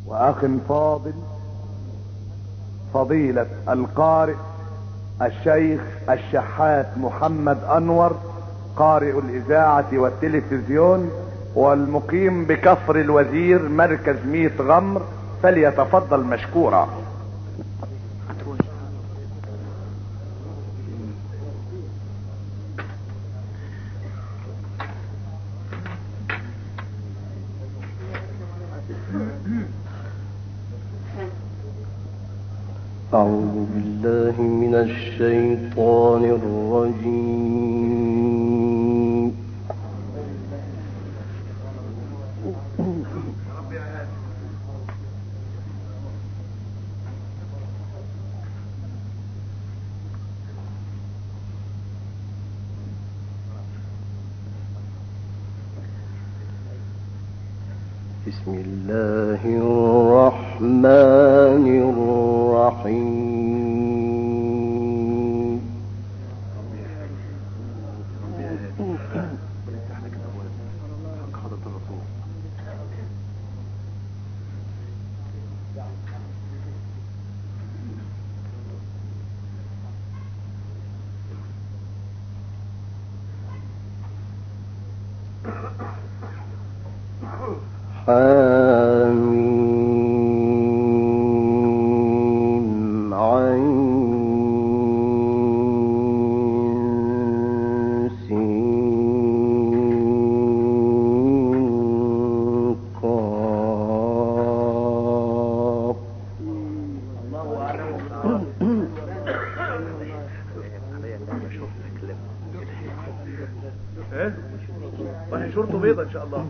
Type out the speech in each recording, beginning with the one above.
واخ فاضل فضيلة القارئ الشيخ الشحات محمد انور، قارئ الاذاعة والتلفزيون والمقيم بكفر الوزير مركز ميت غمر، فليتفضل مشكورا. أعوذ بالله من الشيطان الرجيم. بسم الله الرحمن الرحيم. حميم عين سين قاف. وهي شورته بيضة ان شاء الله.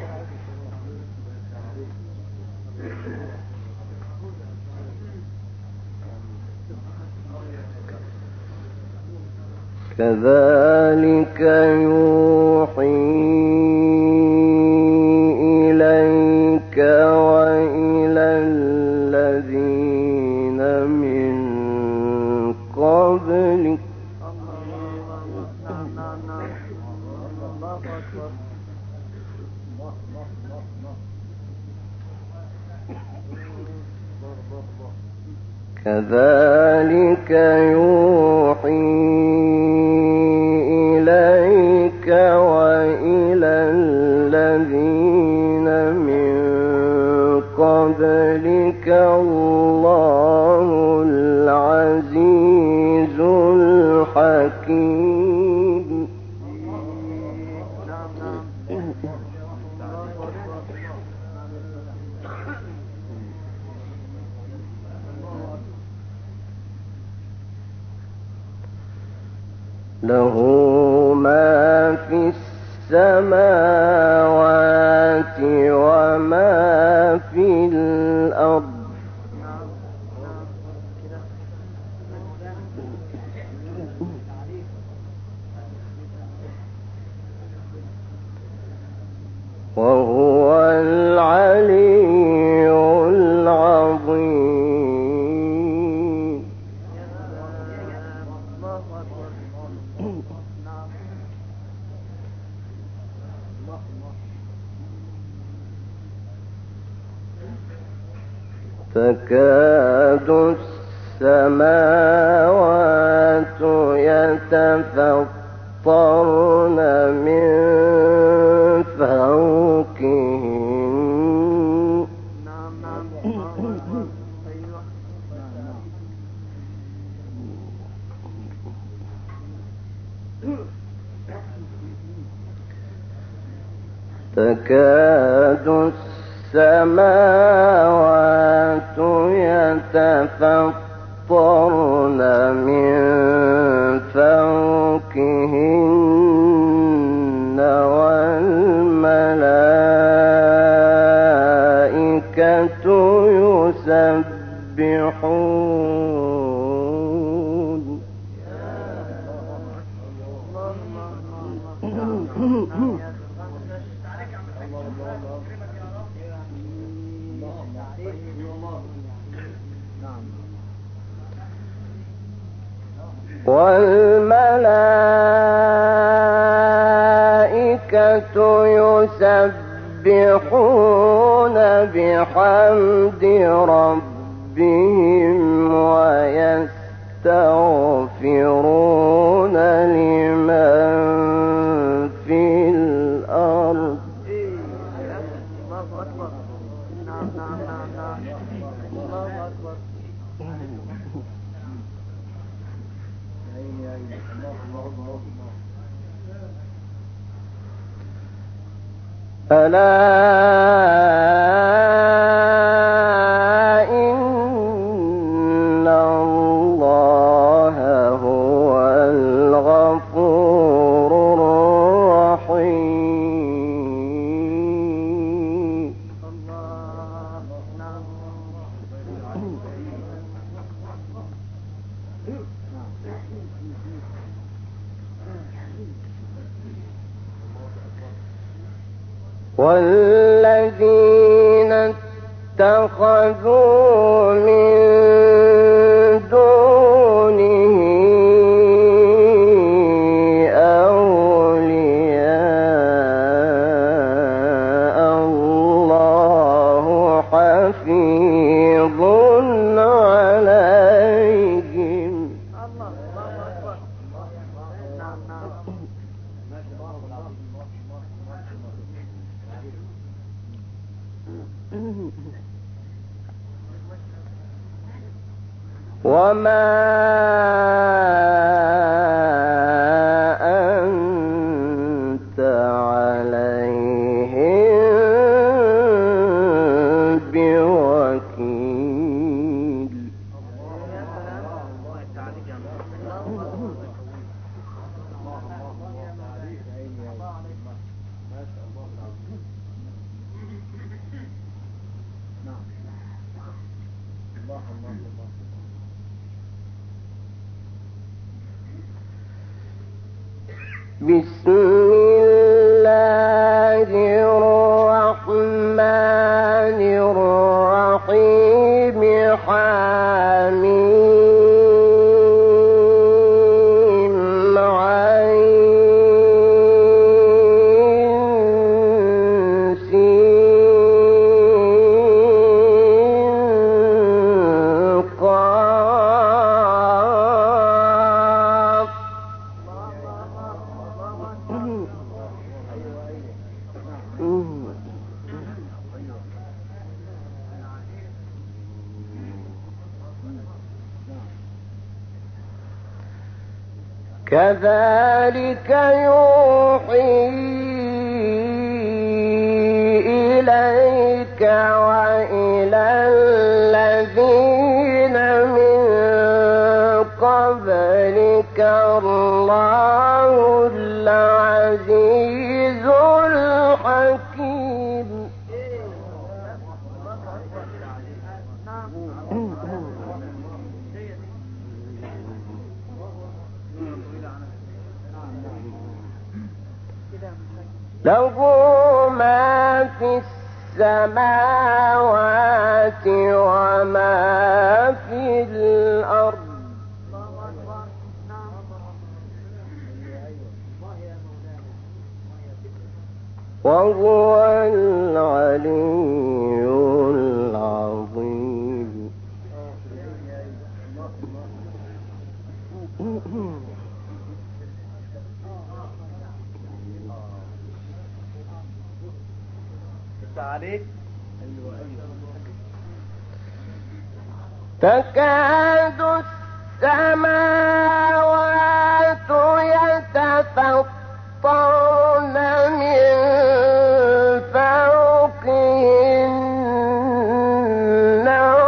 كذلك يوحي إليك وإلى الذين من قبلك كذلك يوحي إليك وإلى الذين من قبلك الله العزيز الحكيم. له ما في السماوات وما في الأرض وهو العلي العظيم. تكاد السماوات يتفطرن من فوقهن تكاد السماوات يتفطرن من فوقهن والملائكة يسبحون والملائكة يسبحون يسبحون بحمد ربهم ويستغفرون لمن في الأرض. الله أكبر. نعم نعم نعم نعم. الله أكبر. ألا إن الله هو الغفور الرحيم. الله. نعم. والذين اتخذوا من دونه أولياء الله حفيظ عليهم. الله أكبر. نعم نعم. وما أنت عليهم بوكيل. بسم الله الرحمن الرحيم. حميم عين سين قاف. كذلك يوحي إليك وإلى الذين من قبلك الله العزيز الحكيم. له ما في السماوات وما في الأرض وهو العلي العظيم. عليك. تكاد السماوات يتفطرن من فوقهن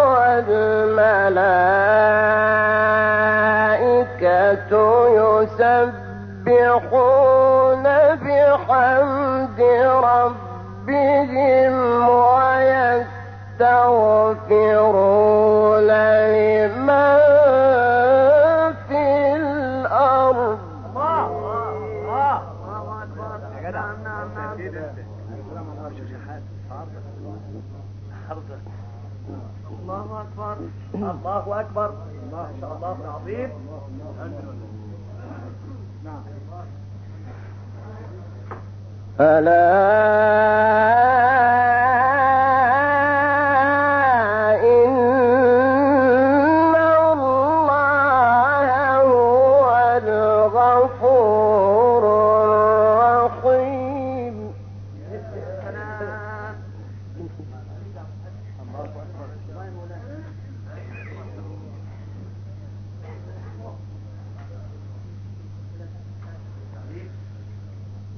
والملائكة يسبحون بحمد ربهم ويستغفرون لمن في الأرض. الله أكبر. الله أكبر. ما شاء الله العظيم. ألا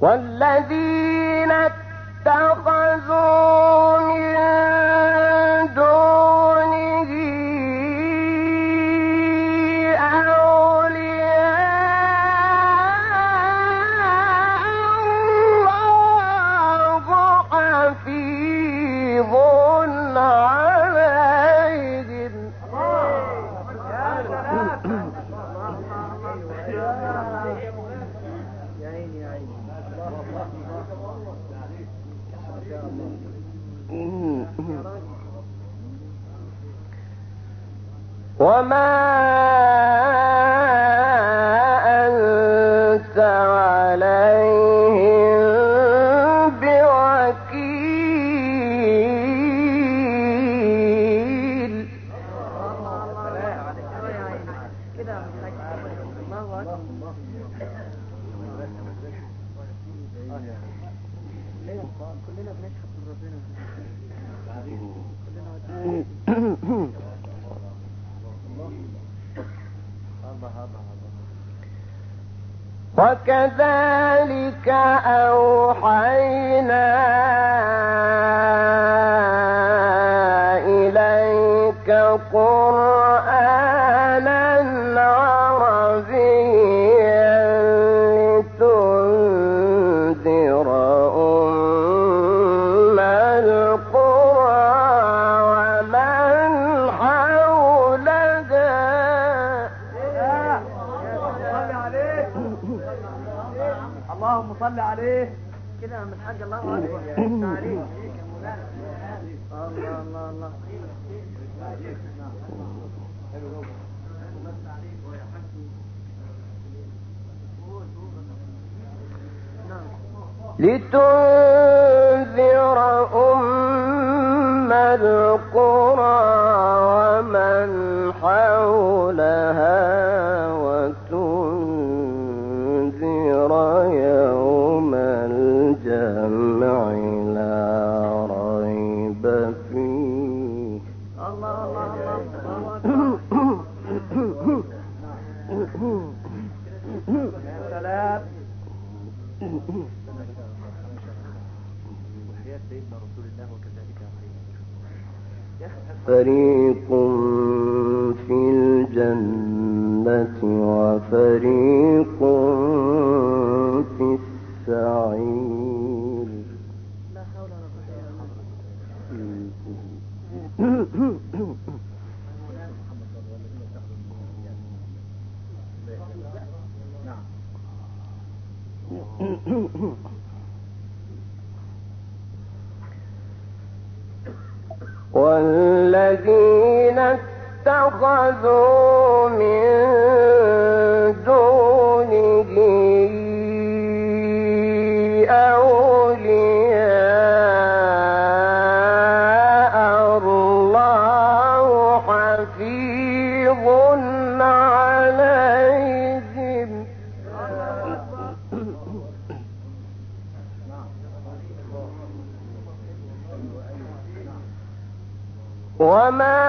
والذين اتخذوا من دونه أولياء الله حفيظ عليهم وما أنت عليهم بوكيل كلنا بنشهد ربنا وكذلك أوحينا إليك قرآنا عربيا لتنذر أم القرى ومن حولها اللهم صل عليه كده يا عم الحاج. الله اكبر عليك. الله الله الله لتنذر أم القرى ومن حولها وتنذر يوم الجمع لا ريب فيه. الله الله الله فريق في الجنة وفريق في السعير. لا حول ولا قوة. والذين اتخذوا من دونه أولياء الله حفيظ عليهم وما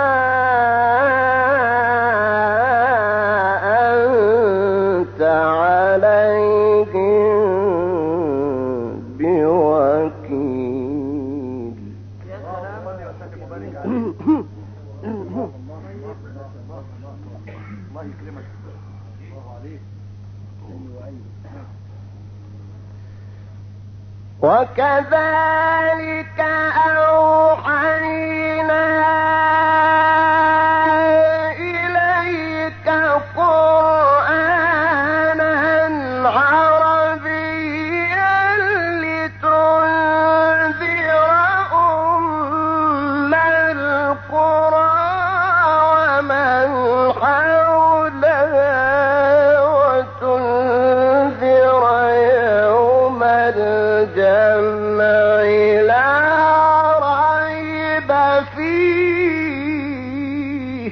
أنت عليهم بوكيل. الله يكرمك. الله عليك. وكذلك أوحينا إليك قرآنا عربيا لتنذر أم القرى ومن حولها وتنذر يوم الجمع لا ريب فيه.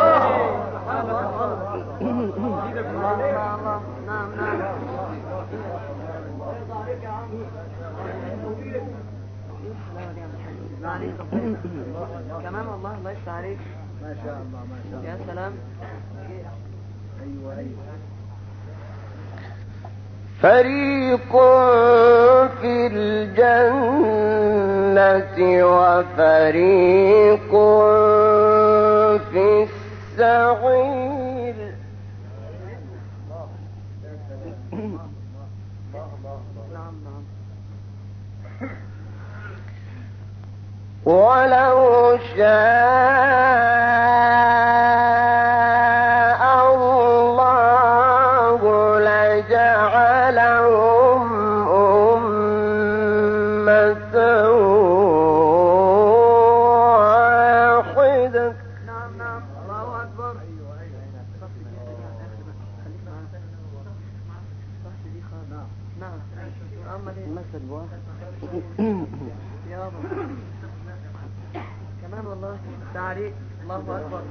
كمان والله الله يفتح عليك. ما شاء الله ما شاء الله. يا سلام. ايوه ايوه. فريق في الجنة وفريق في السعير. ولو شاء الله لجعلهم أمة واحدة. نعم نعم الله أكبر. نعم أما ليه مثل واحد يا رب كمان والله تعريف. الله أكبر.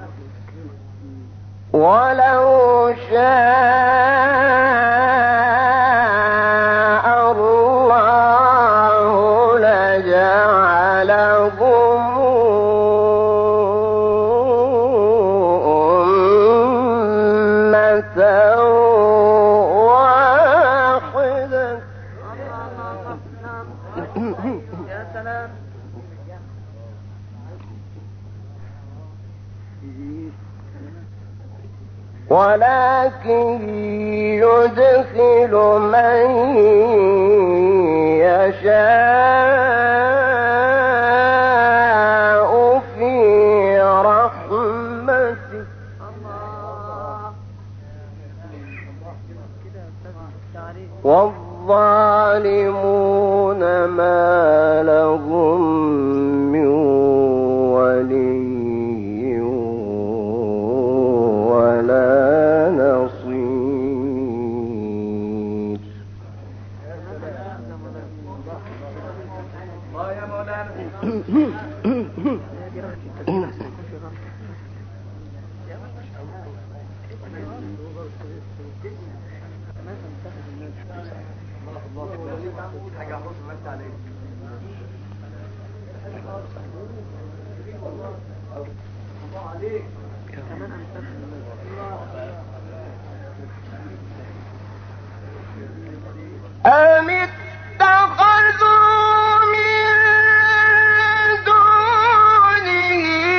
ولو شاء الله لجعلهم أمة واحدة. نعم يا سلام. ولكن يدخل من يشاء في رحمته. الله والظالمون ما لهم من ولي ولا نصير. الله يا مولانا. حاجة أحرص بس عليك. الله عليك. كمان أم اتخذوا من دونه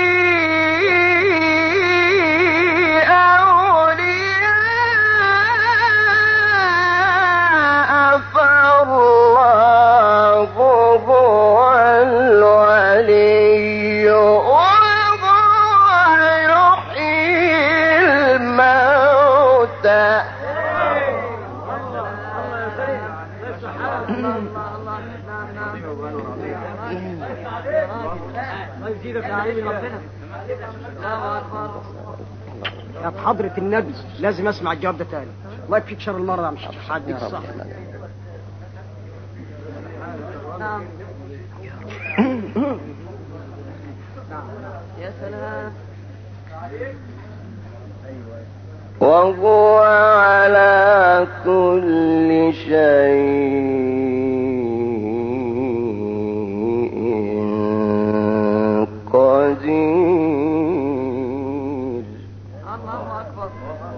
أولياء فالله هو الولي وهو يحيي الموتى. يا حضرة النبي لازم اسمع الجواب ده تاني. الله يكفيك شر المرضى مش هديك الصح. نعم يا سلام. وهو على كل شيء قدير. الله أكبر.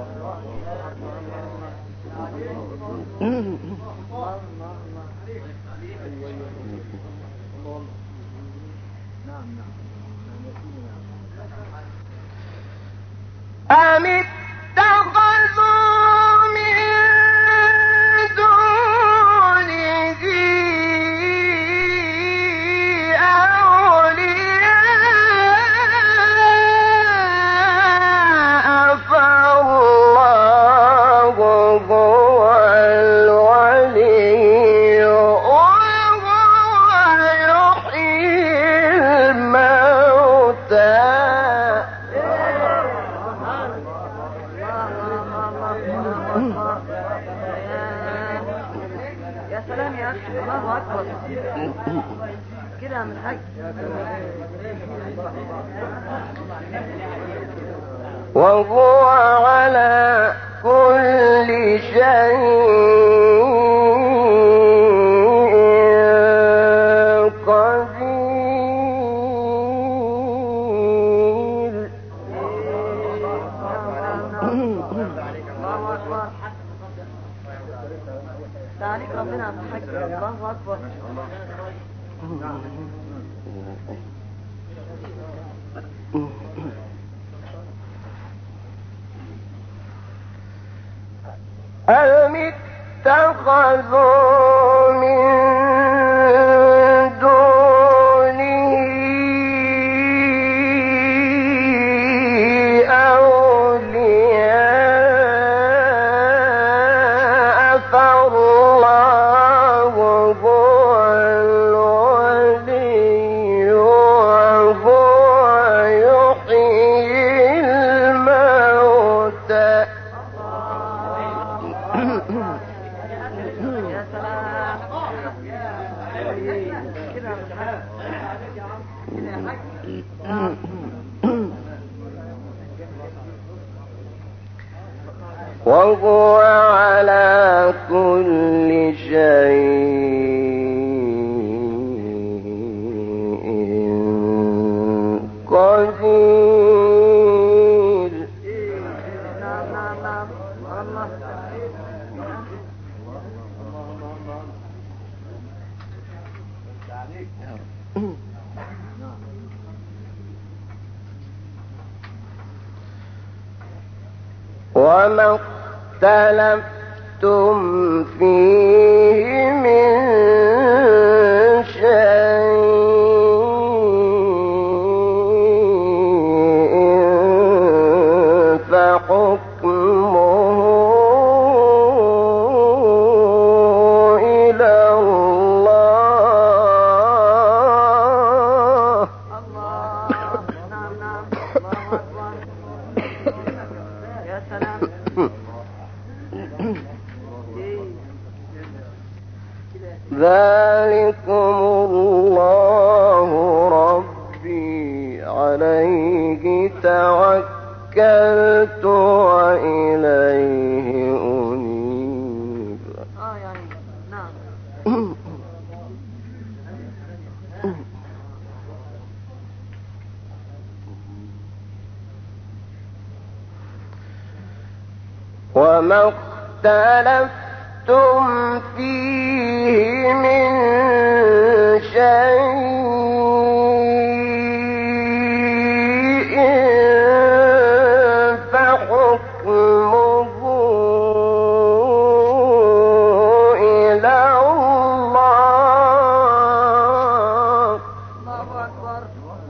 أم اتخذوا من دونه أولياء فالله هو الولي وهو يحيي الموتى. يا سلام يا أخي. الله أكبر كده من حاج. وهو على كل شيء قدير. الله أكبر. ألم اتخذوا من دونه أولياء فالله هو الولي وهو يحيي الموتى. يا سلام كده وهو على كل شيء قدير. نعم نعم نعم الله وما اختلفتم فيه من شيء فحكمه إلى الله. الله نعم نعم الله أكبر يا سلام ذلكم الله ربي عليه توكلت وإليه أنيب. يعني نعم وما اختلفتم فيه من شيء فحكمه إلى الله. الله أكبر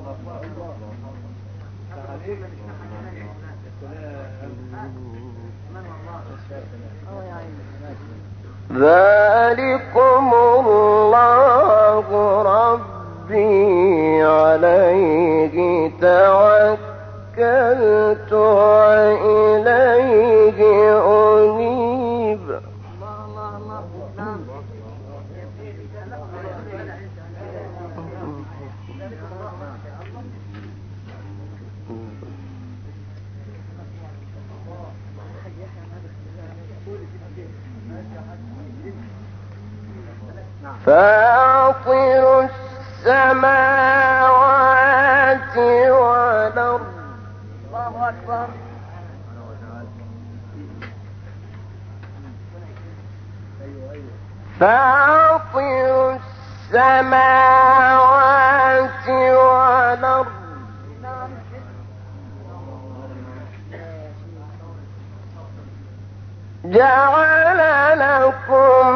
ذلكم الله ربي عليه توكلت وإليه أنيب. الله الله الله نعم فاطر السماوات والأرض الله أكبر فاطر السماوات والأرض نعم جعل لكم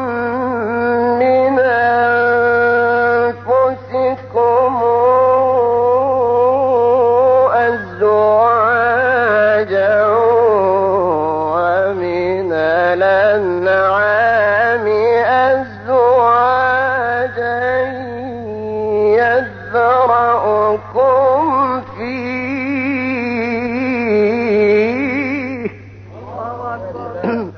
من أنفسكم أزواجا ومن الأنعام أزواجا يذرأكم فيه. الله أكبر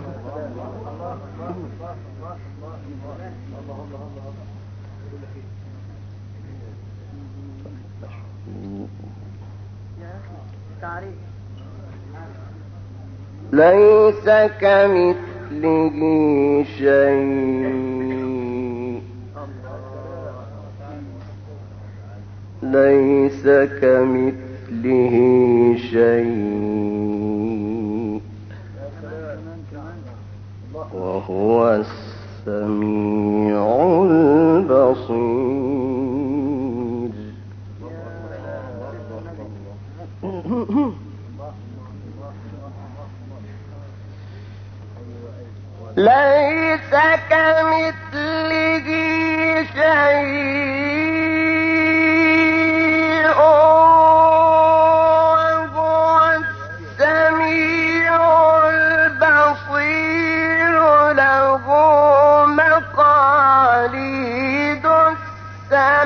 تعريف ليس كمثله شيء ليس كمثله شيء وهو السميع البصير.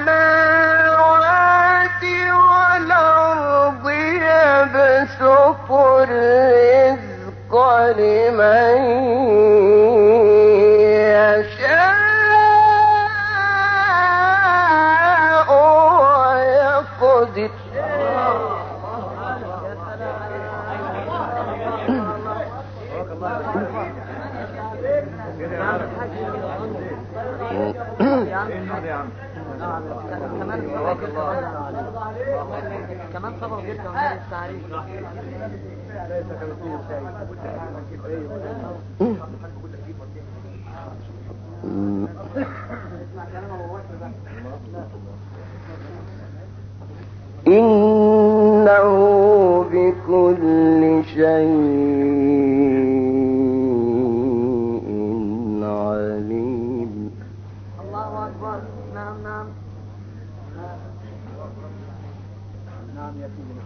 السماوات والأرض يبسط الرزق لمن يشاء ويقدر كمان صبر جدا من التعريف. إنه بكل شيء عليم. الله أكبر. نعم نعم نعم يا سيدنا.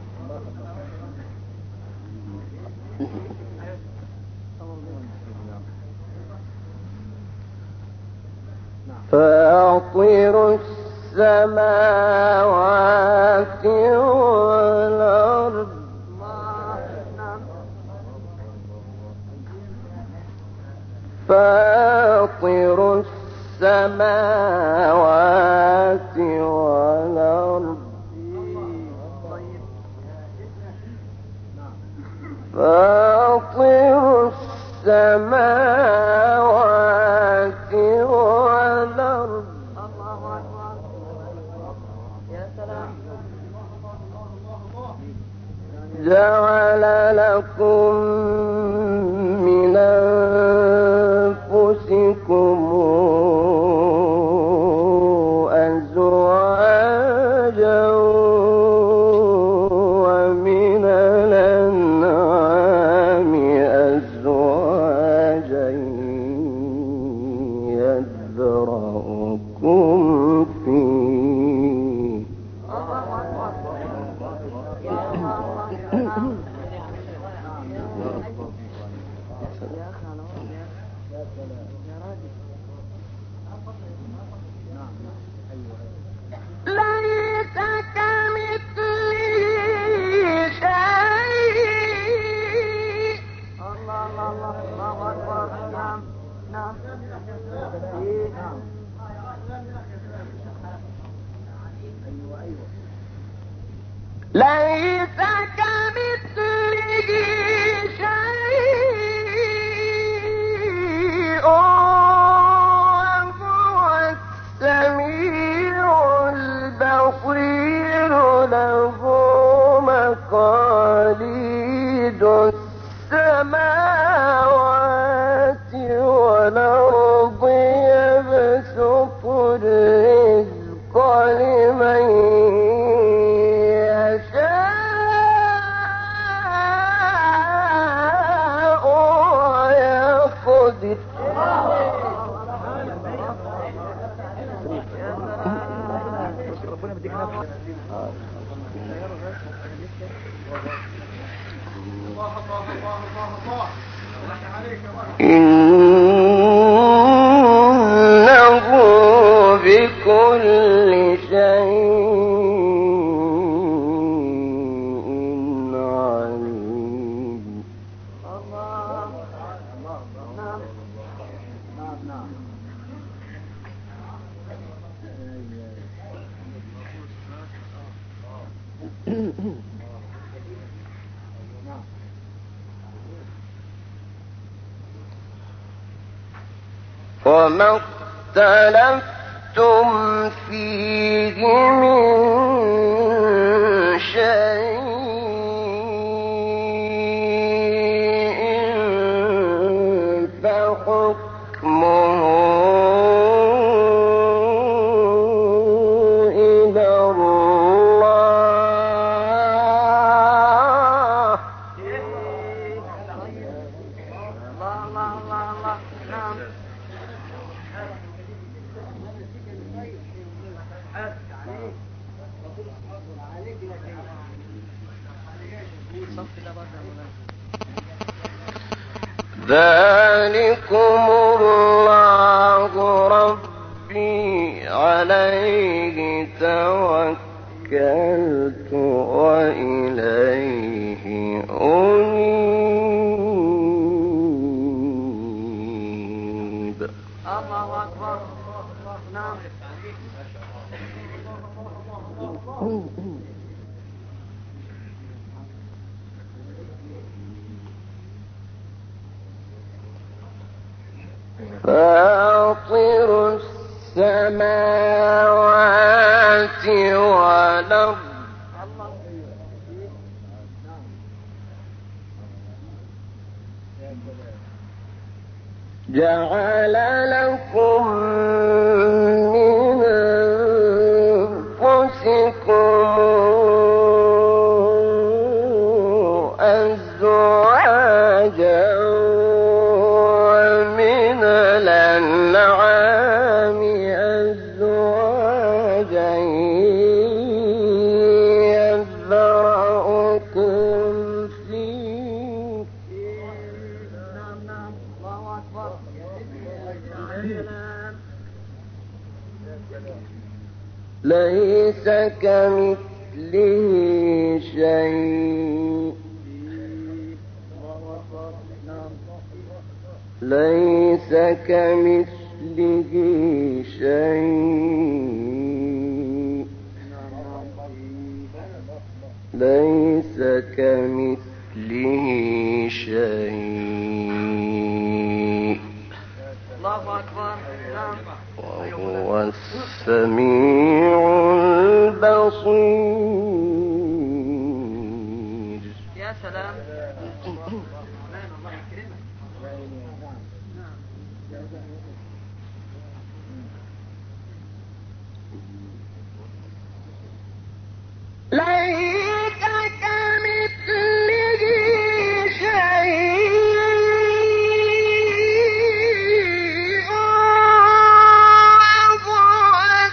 فاطر السماوات والأرض فاطر السماوات والأرض فاطر السماوات والأرض الله أكبر. يا سلام. جعل لكم من أنفسكم أزواجا ومن الأنعام أزواجا يذرأكم فيه ليس كمثله شيء. الله الله الله أكبر. نعم نعم ليس كمثله شيء وهو السميع البصير له مقاليد السماوات والأرض يبسط الرزق لمن يشاء ويقدر ربنا بديك نفسك. إنه بكل شيء عليم. الله. نعم نعم نعم. وما اختلفتم فيه من شيء فحكمه إلى الله. الله الله الله. نعم ذلكم الله ربي عليه توكلت وإليه أنيب. الله أكبر. نعم. فاطر السماوات والأرض جعل لكم من أنفسكم أزواجا ومن الأنعام أزواجا يذرأكم فيه. نعم نعم. الله أكبر. ليس كمثله شيء. ليس كمثله شيء. ليس كمثله شيء الله أكبر. نعم. وهو السميع البصير. يا سلام. ليس كمثله شيء وهو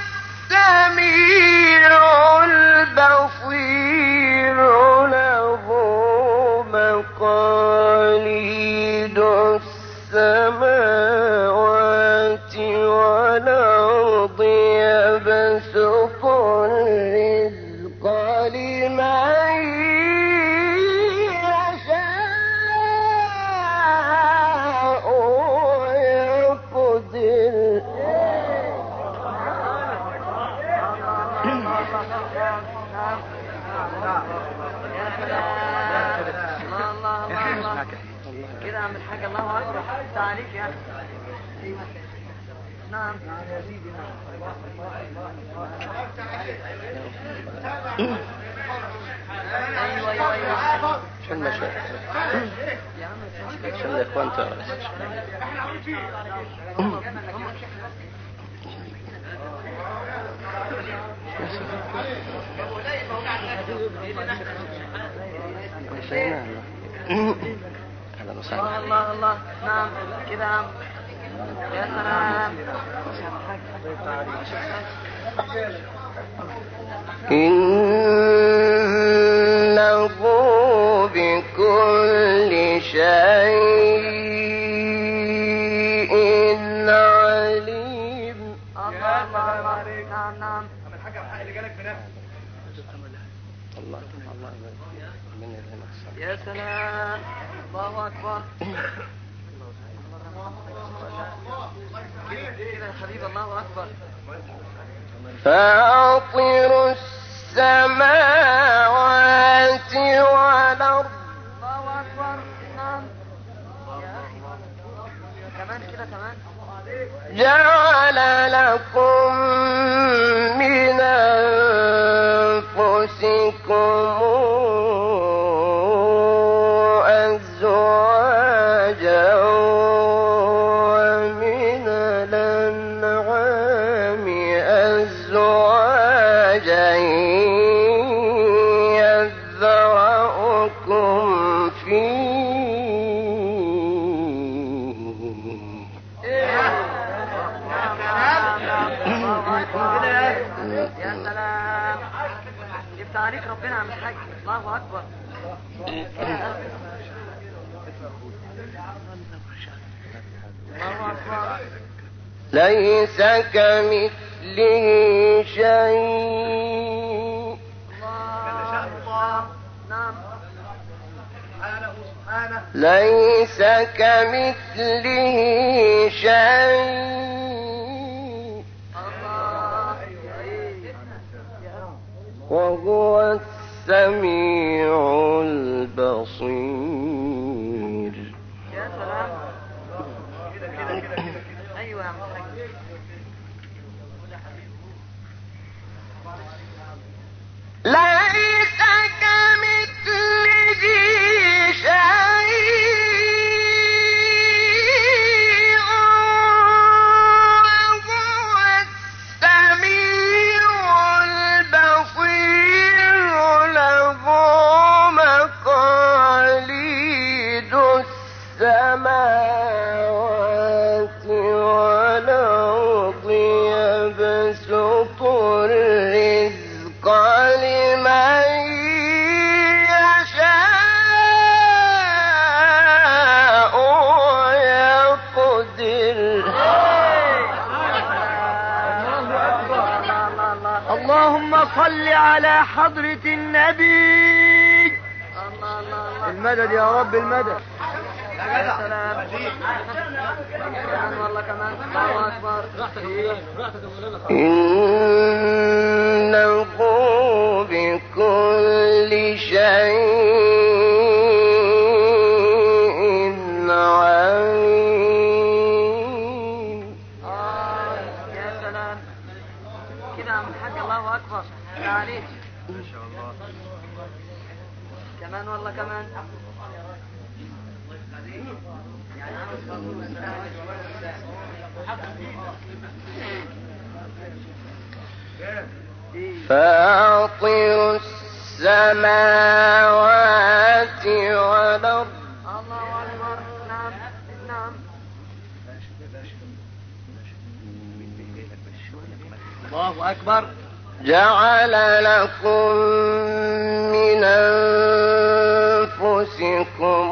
السميع البصير. له مقاليد السماوات والأرض يبسط الرزق لمن يشاء ويقدر. كده عم الحاج. الله أكبر. تعاليك يا نعم. ايوه ايوه ايوه. شو المشاكل؟ شو الاخوان تعرف؟ اهلا وسهلا. الله الله. نعم كده عم. يا سلام. إنه بكل شيء عليم. الله الله. نعم نعم. الله الله من يا سلام. الله أكبر. كده يا حبيب. الله أكبر. فاطر السماوات والأرض. الله أكبر. نعم. كمان كده كمان. جعل لكم من أنفسكم أزواجا ومن الأنعام أزواجا يذرأكم فيه. يا سلام. جبت عليك ربنا عم الحاج. الله أكبر. الله أكبر. ليس كمثله كمثله شيء ليس كمثله شيء وهو السميع البصير. يا سلام. ايوه يا محمد. ليس كمثله شيء وهو السميع البصير له مقاليد السماوات والأرض يبسط الرزق لمن يشاء ويقدر. اللهم صل على حضرة النبي. المدد يا رب المدد. يا سلام. كمان والله كمان. الله أكبر. إنه بكل شيء عليم. يا سلام. كده يا عم الحاج. الله أكبر. عليك. ما شاء الله. كمان والله كمان. فاطر السماوات والأرض. الله أكبر. نعم نعم. الله أكبر. جعل لكم من أنفسكم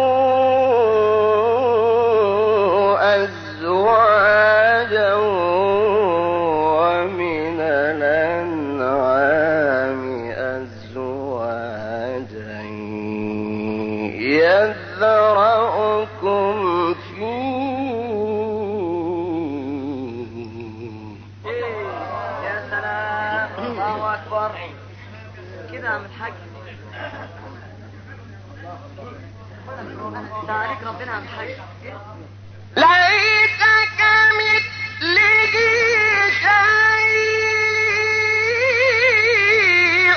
أزواجا ومن الأنعام أزواجا يذرأكم كده يا عم الحاج. تعاليك ربنا يا عم الحاج. ليس كمثله شيء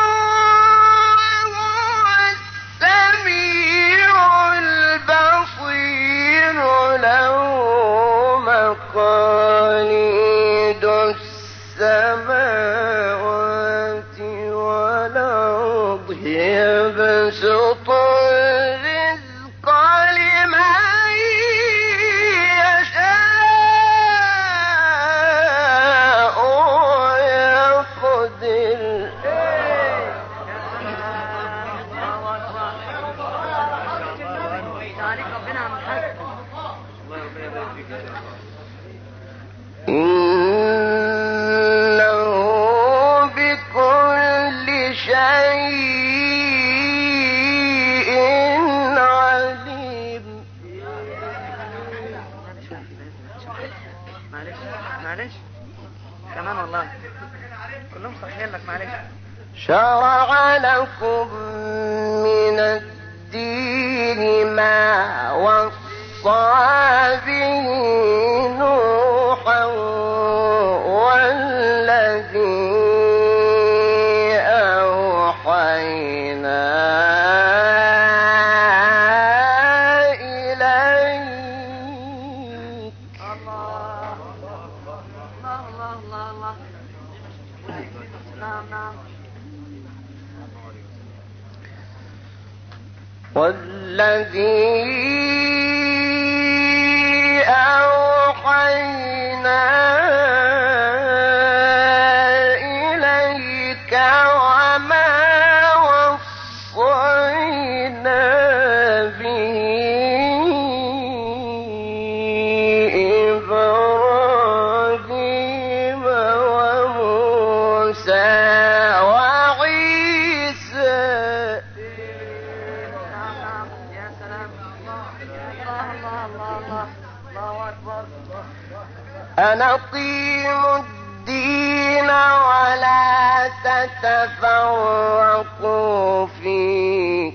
وهو السميع البصير له مقاليد السماوات والأرض يبسط الرزق لمن يشاء ويقدر. تعاليك ربنا يا عم الحاج. إنه بكل شيء عليم. معلش كمان والله كلهم صحيين لك. معلش. شرع لكم من الدين ما وصى به نوحا والذي أوحينا إليك. الله الله الله الله الله. نعم نعم. والذي أوحينا إليك وما وصينا به إبراهيم وعيسى. يا سلام. الله الله الله الله الله أكبر. أن أقيموا الدين ولا تتفرقوا فيه.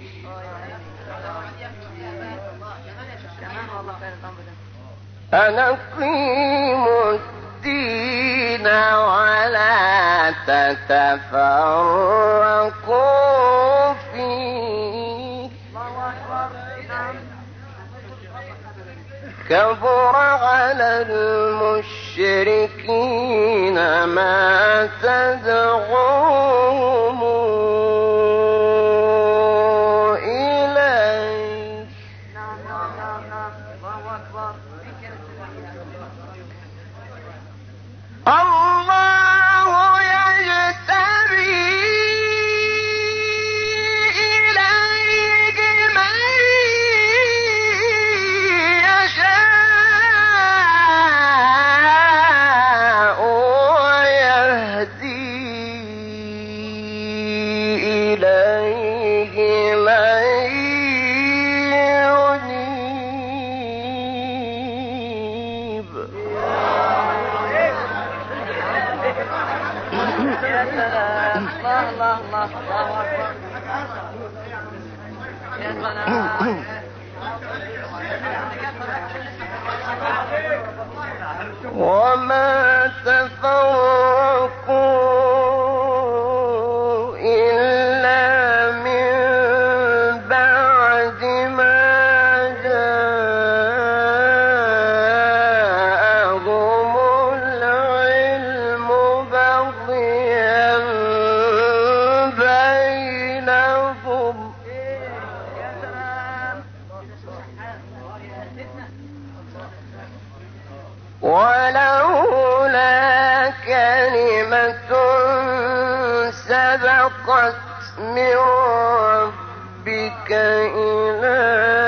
أن أقيموا الدين ولا تتفرقوا فيه. كبر على المشركين ما تدعوهم إليه. الله يجتبي إليه من يشاء ويهدي إليه من ينيب. يا سلام. الله الله الله الله أكبر. يا سلام. وما تفرقوا إلا من بعد ما جاءهم العلم بغيا بينهم. يا سلام. ولولا كلمة سبقت من ربك إلى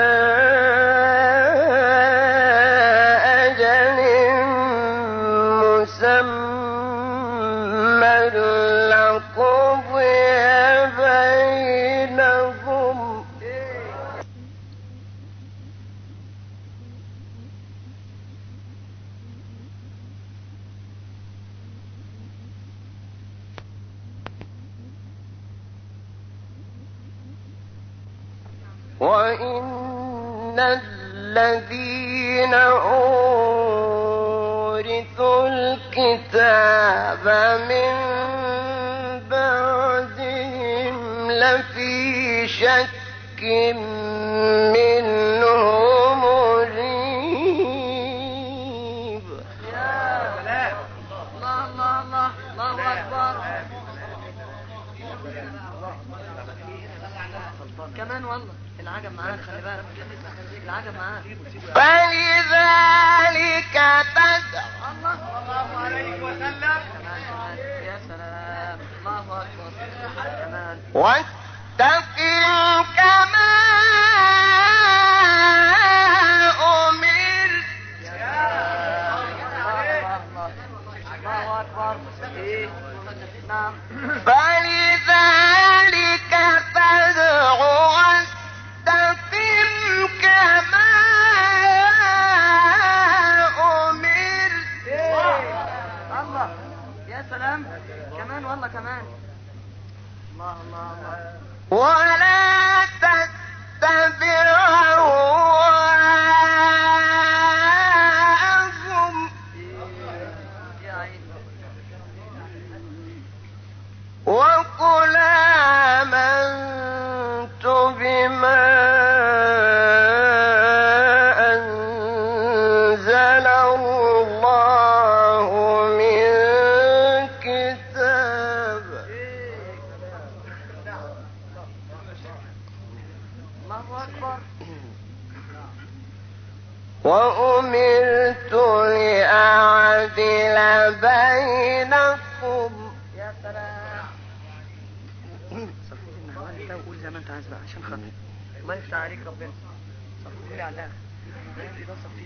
أجل مسمى لقضي بينهم. وإن الذين أورثوا الكتاب من بعدهم لفي شك منه مريب. الله الله الله الله أكبر. كمان والله العجب معاك، خلي بالك العجب معاك. فلذلك فادع. الله عليه وسلم. كمان يا سلام. الله أكبر. كمان واستقم كما أمرت. الله أكبر. إيه؟ نعم. فلذلك فادع واستقم كما أمرت. الله. يا سلام. كمان والله كمان. الله الله الله. ولا تتبع أهواءهم. يا عيني. وقل آمنت بما أنزل الله من كتاب. الله أكبر. وأمرت لأعدل بينكم. يا سلام. صفي النهوان ده وقول زي ما انت عايز بقى عشان خاطر الله يفتح عليك ربنا. صفي لي على الاخر. ده صفي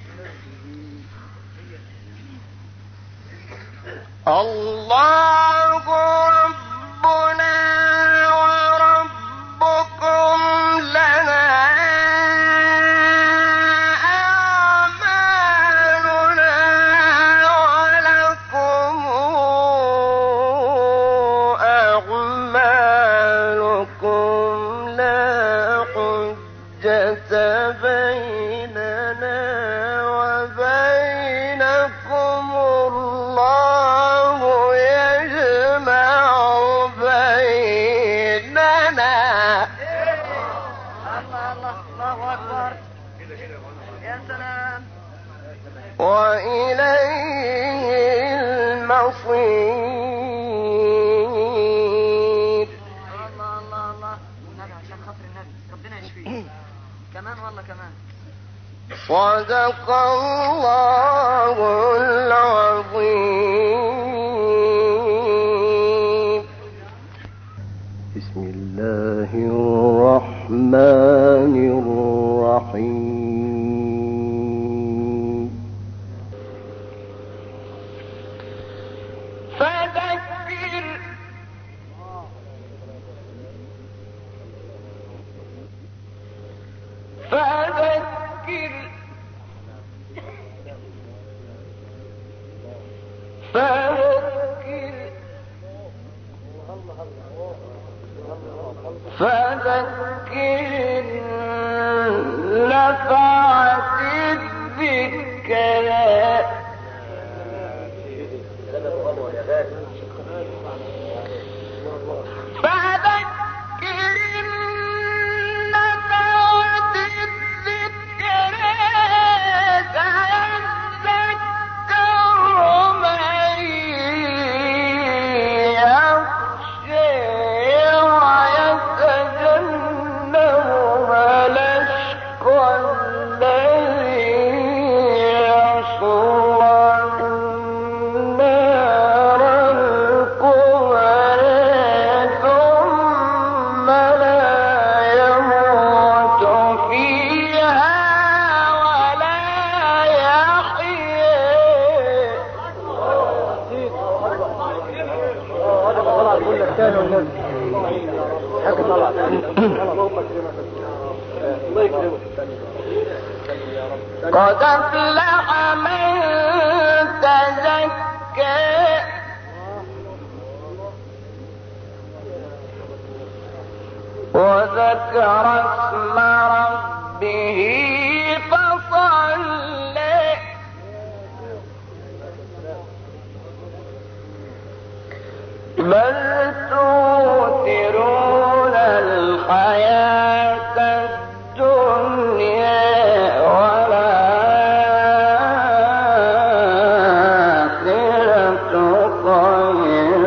بقى. الله صدق الله العظيم. بسم الله الرحمن الرحيم. فذكر نفعت الذكرى قد أفلح من تزكى وذكر اسم ربه فصلى بل تؤثرون الحياة الدنيا والآخرة خير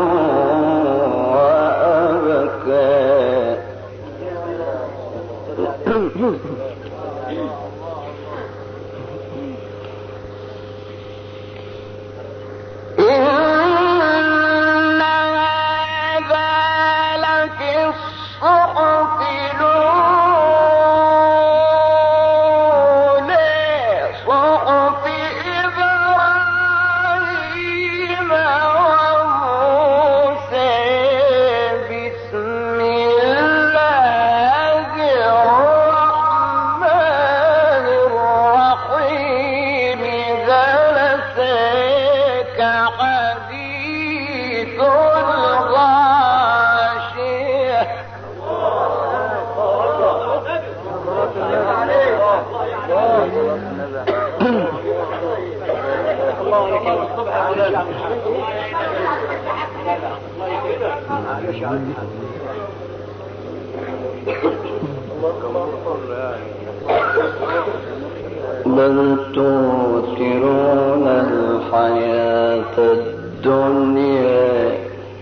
بل تؤثرون الحياة الدنيا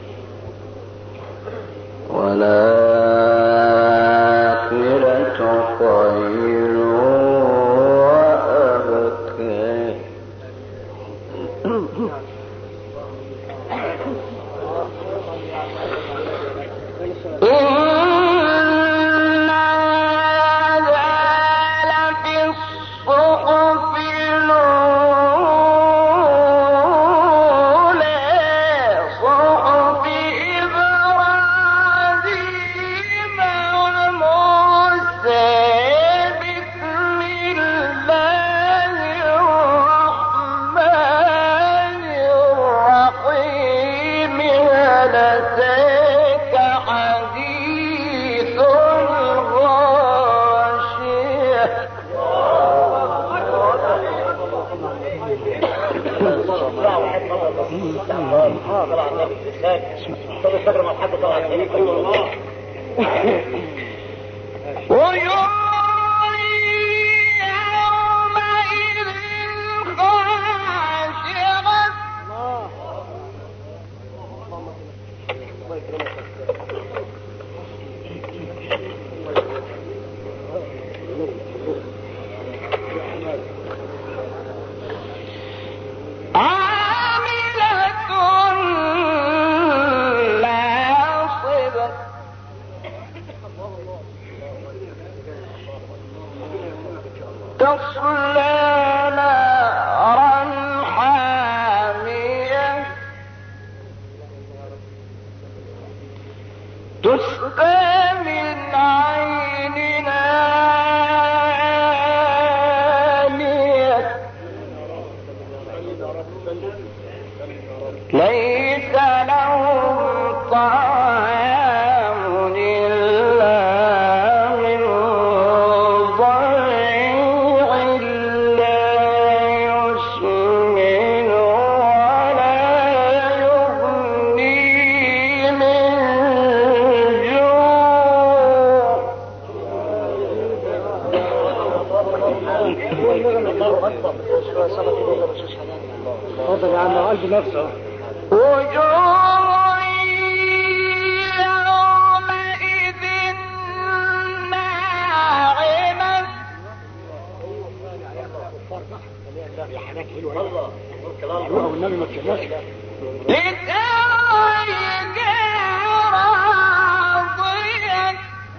والآخرة خير وأبقى صحف أتاك حديث الغاشية تصلى نارا حامية تسقى من عين آنية ليس لهم طعام إلا من ضريع لا يسمن ولا يغني من جوع. اتفضل يا عم قلب نفسه. وجوه يومئذ ناعمة والنبي ما تشوفش لسعيها راضية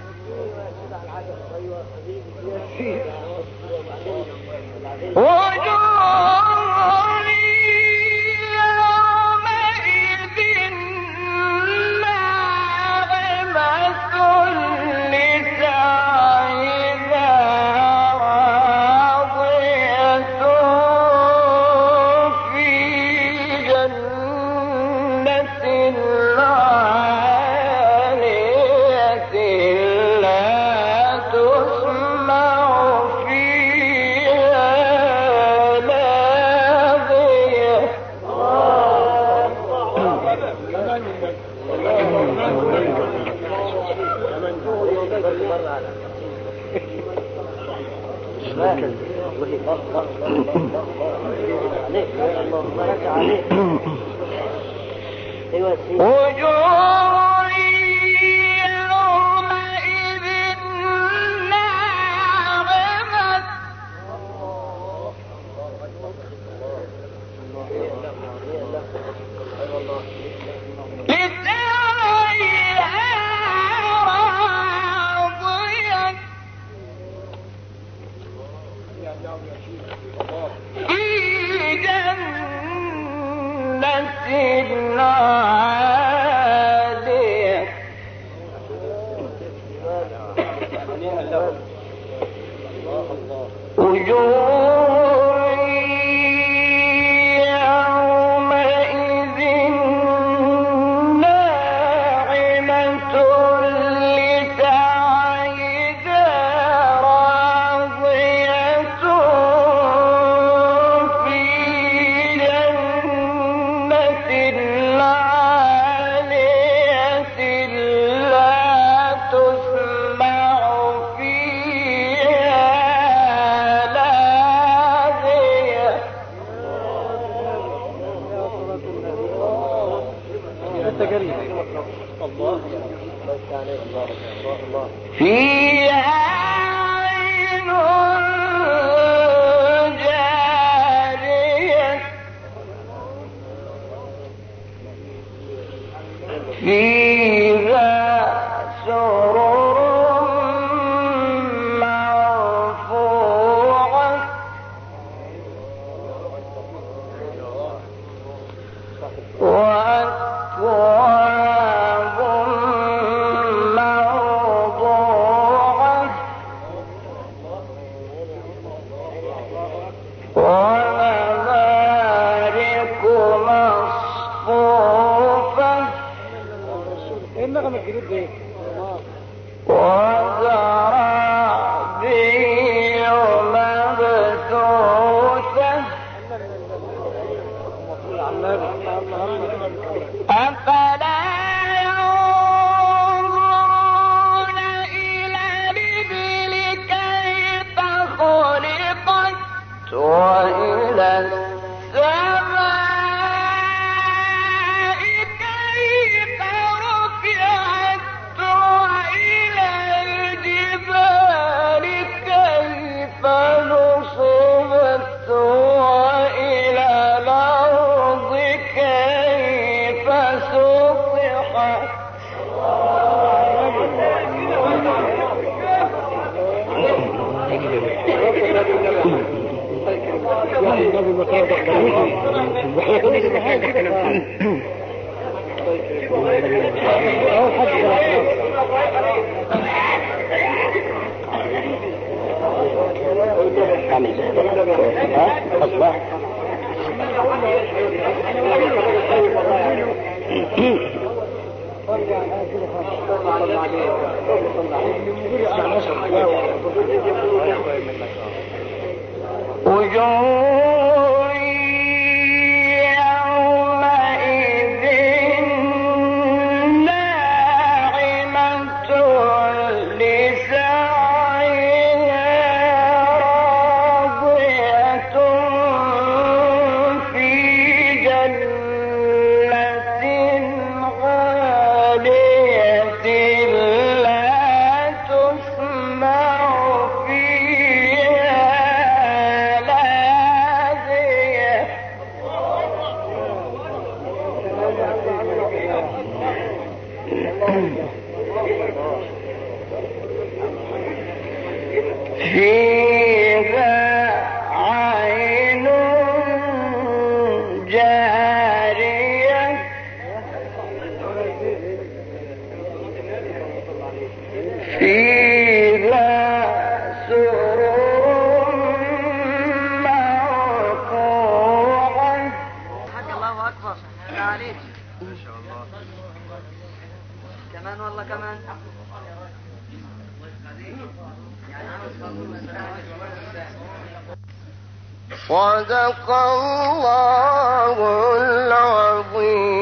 وجوه يومئذ ناعمة لسعيها راضية في جنة عالية لا تسمع فيها لاغية وجوه يومئذ ناعمة لسعيها راضية في جنة عالية وجوه يومئذ ناعمة لسعيها راضية في جنة عالية لا تسمع فيها لاغية فيها عين جارية فيها سرر مرفوعة وأكواب موضوعة ونمارق مصفوفة النغمة الجديد دي وزرابي مبثوثة أفلا ينظرون إلى الإبل كيف خلقت وإلى السماء كيف رفعت وإلى الجبال كيف نصبت وإلى الأرض كيف سطحت وجوه يومئذ ناعمة لسعيها راضية في جنة عالية لا تسمع فيها لاغية فيها عين جارية فيها سرور مرفوعة حق الله اكبر عليك ما شاء الله كمان والله كمان صدق الله العظيم.